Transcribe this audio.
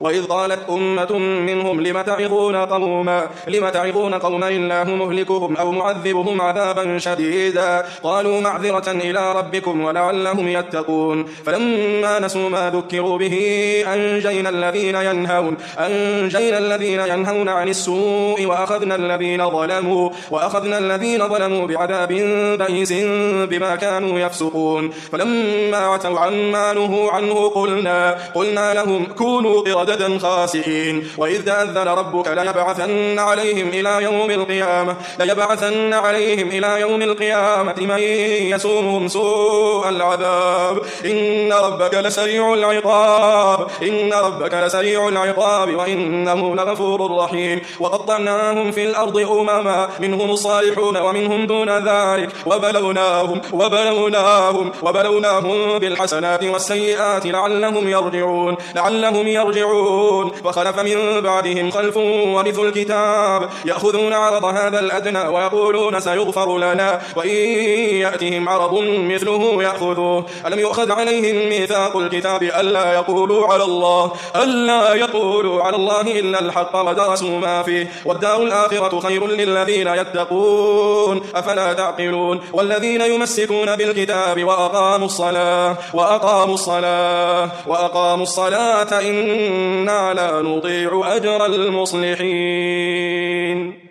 وإذ قالت أمة منهم لم تعظون قوما الله مهلكهم أو معذبهم عذابا شديدا قالوا معذرة إلى ربكم ولعلهم يتقون فلما نسوا ما ذكروا به أنجينا الذين ينهون عن السوء وأخذنا الذين ظلموا بعذاب بئيس بما كانوا يفسقون فلما عتوا عما نهوا عنه قلنا لهم كونوا قردة خاسئين وإذ تأذن ربك ليبعثن عليهم إلى يوم القيامة من يسومهم سوء العذاب إن ربك لسريع العقاب وإنه لغفور رحيم وقطعناهم في الأرض أمما منهم الصالحون ومنهم دون ذلك وبلوناهم بالحسنات والسيئات لعلهم يرجعون فخلف من بعدهم خلف ورثوا الكتاب يأخذون عرض هذا الأدنى ويقولون سيغفر لنا وإن يأتهم عرض مثله يأخذوه ألم يؤخذ عليهم ميثاق الكتاب ألا يقولوا على الله إلا الحق ودرسوا ما فيه والدار الآخرة خير للذين يتقون أفلا تعقلون والذين يمسكون بالكتاب وأقاموا الصلاة إنا لا نضيع أجر المصلحين.